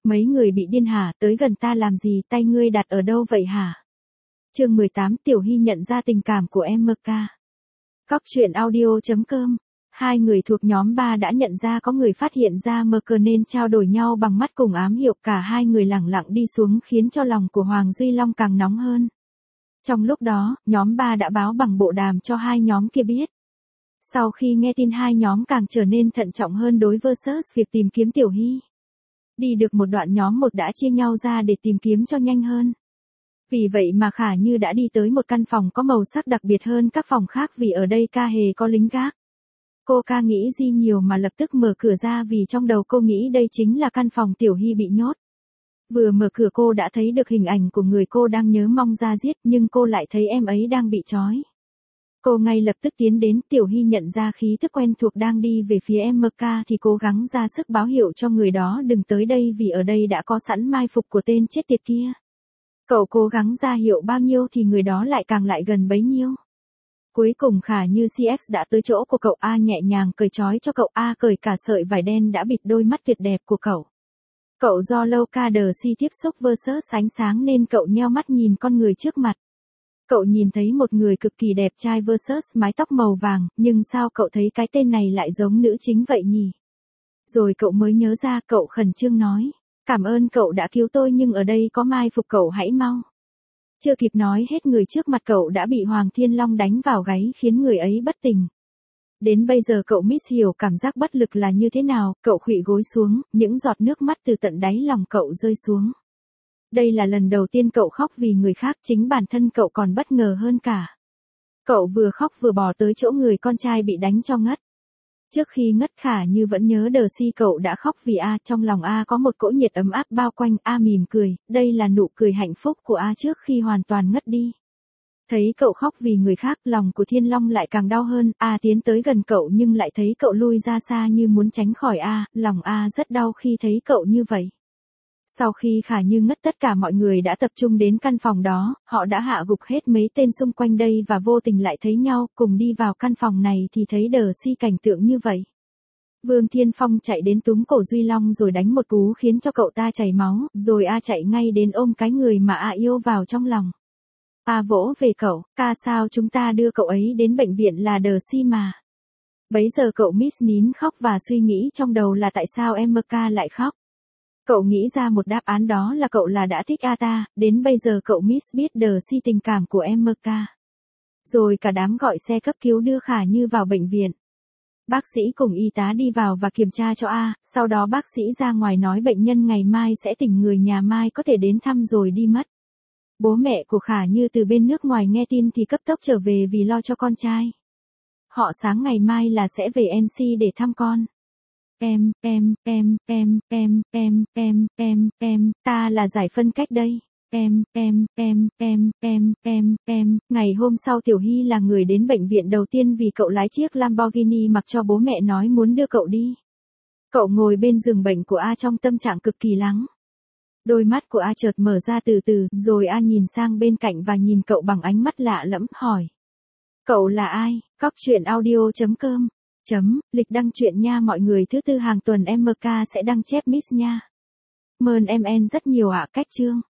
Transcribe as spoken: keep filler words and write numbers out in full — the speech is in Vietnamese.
Mấy người bị điên hả, tới gần ta làm gì, tay ngươi đặt ở đâu vậy hả? Chương mười tám, Tiểu Hy nhận ra tình cảm của em ca. Cóc truyện audio chấm com. Hai người thuộc nhóm ba đã nhận ra có người phát hiện ra mờ cờ nên trao đổi nhau bằng mắt cùng ám hiệu, cả hai người lẳng lặng đi xuống khiến cho lòng của Hoàng Duy Long càng nóng hơn. Trong lúc đó, nhóm ba đã báo bằng bộ đàm cho hai nhóm kia biết. Sau khi nghe tin hai nhóm càng trở nên thận trọng hơn đối versus việc tìm kiếm Tiểu Hy. Đi được một đoạn nhóm một đã chia nhau ra để tìm kiếm cho nhanh hơn. Vì vậy mà Khả Như đã đi tới một căn phòng có màu sắc đặc biệt hơn các phòng khác vì ở đây ca hề có lính gác. Cô ca nghĩ gì nhiều mà lập tức mở cửa ra vì trong đầu cô nghĩ đây chính là căn phòng Tiểu Hy bị nhốt. Vừa mở cửa cô đã thấy được hình ảnh của người cô đang nhớ mong ra giết nhưng cô lại thấy em ấy đang bị trói. Cô ngay lập tức tiến đến, Tiểu Hy nhận ra khí tức quen thuộc đang đi về phía em ca thì cố gắng ra sức báo hiệu cho người đó đừng tới đây vì ở đây đã có sẵn mai phục của tên chết tiệt kia. Cậu cố gắng ra hiệu bao nhiêu thì người đó lại càng lại gần bấy nhiêu. Cuối cùng Khả Như xê ích đã tới chỗ của cậu A nhẹ nhàng cởi trói cho cậu A cởi cả sợi vải đen đã bịt đôi mắt tuyệt đẹp của cậu. Cậu do lâu ca đờ si tiếp xúc versus ánh sáng nên cậu nheo mắt nhìn con người trước mặt. Cậu nhìn thấy một người cực kỳ đẹp trai versus mái tóc màu vàng, nhưng sao cậu thấy cái tên này lại giống nữ chính vậy nhỉ? Rồi cậu mới nhớ ra, cậu khẩn trương nói. Cảm ơn cậu đã cứu tôi nhưng ở đây có mai phục, cậu hãy mau. Chưa kịp nói hết người trước mặt cậu đã bị Hoàng Thiên Long đánh vào gáy khiến người ấy bất tỉnh. Đến bây giờ cậu miss hiểu cảm giác bất lực là như thế nào, cậu khuỵu gối xuống, những giọt nước mắt từ tận đáy lòng cậu rơi xuống. Đây là lần đầu tiên cậu khóc vì người khác, chính bản thân cậu còn bất ngờ hơn cả. Cậu vừa khóc vừa bò tới chỗ người con trai bị đánh cho ngất. Trước khi ngất Khả Như vẫn nhớ đờ si cậu đã khóc vì A, trong lòng A có một cỗ nhiệt ấm áp bao quanh, A mỉm cười, đây là nụ cười hạnh phúc của A trước khi hoàn toàn ngất đi. Thấy cậu khóc vì người khác, lòng của Thiên Long lại càng đau hơn, A tiến tới gần cậu nhưng lại thấy cậu lui ra xa như muốn tránh khỏi A, lòng A rất đau khi thấy cậu như vậy. Sau khi Khả Như ngất tất cả mọi người đã tập trung đến căn phòng đó, họ đã hạ gục hết mấy tên xung quanh đây và vô tình lại thấy nhau, cùng đi vào căn phòng này thì thấy đờ si cảnh tượng như vậy. Vương Thiên Phong chạy đến túm cổ Duy Long rồi đánh một cú khiến cho cậu ta chảy máu, rồi A chạy ngay đến ôm cái người mà A yêu vào trong lòng. A vỗ về cậu, ca sao chúng ta đưa cậu ấy đến bệnh viện là đờ si mà. Bấy giờ cậu miss nín khóc và suy nghĩ trong đầu là tại sao em ca lại khóc. Cậu nghĩ ra một đáp án đó là cậu là đã thích A ta, đến bây giờ cậu miss biết đờ si tình cảm của em ca. Rồi cả đám gọi xe cấp cứu đưa Khả Như vào bệnh viện. Bác sĩ cùng y tá đi vào và kiểm tra cho A, sau đó bác sĩ ra ngoài nói bệnh nhân ngày mai sẽ tỉnh, người nhà mai có thể đến thăm rồi đi mất. Bố mẹ của Khả Như từ bên nước ngoài nghe tin thì cấp tốc trở về vì lo cho con trai. Họ sáng ngày mai là sẽ về en xê để thăm con. Em, em, em, em, em, em, em, em, em, ta là giải phân cách đây. Em, em, em, em, em, em, em, ngày hôm sau Tiểu Hy là người đến bệnh viện đầu tiên vì cậu lái chiếc Lamborghini mặc cho bố mẹ nói muốn đưa cậu đi. Cậu ngồi bên giường bệnh của A trong tâm trạng cực kỳ lắng. Đôi mắt của A chợt mở ra từ từ, rồi A nhìn sang bên cạnh và nhìn cậu bằng ánh mắt lạ lẫm, hỏi. Cậu là ai? Cóc truyện audio chấm com. Chấm, lịch đăng truyện nha mọi người, thứ tư hàng tuần em ca sẽ đăng chép miss nha. Mơn em en rất nhiều ạ. Cách chương.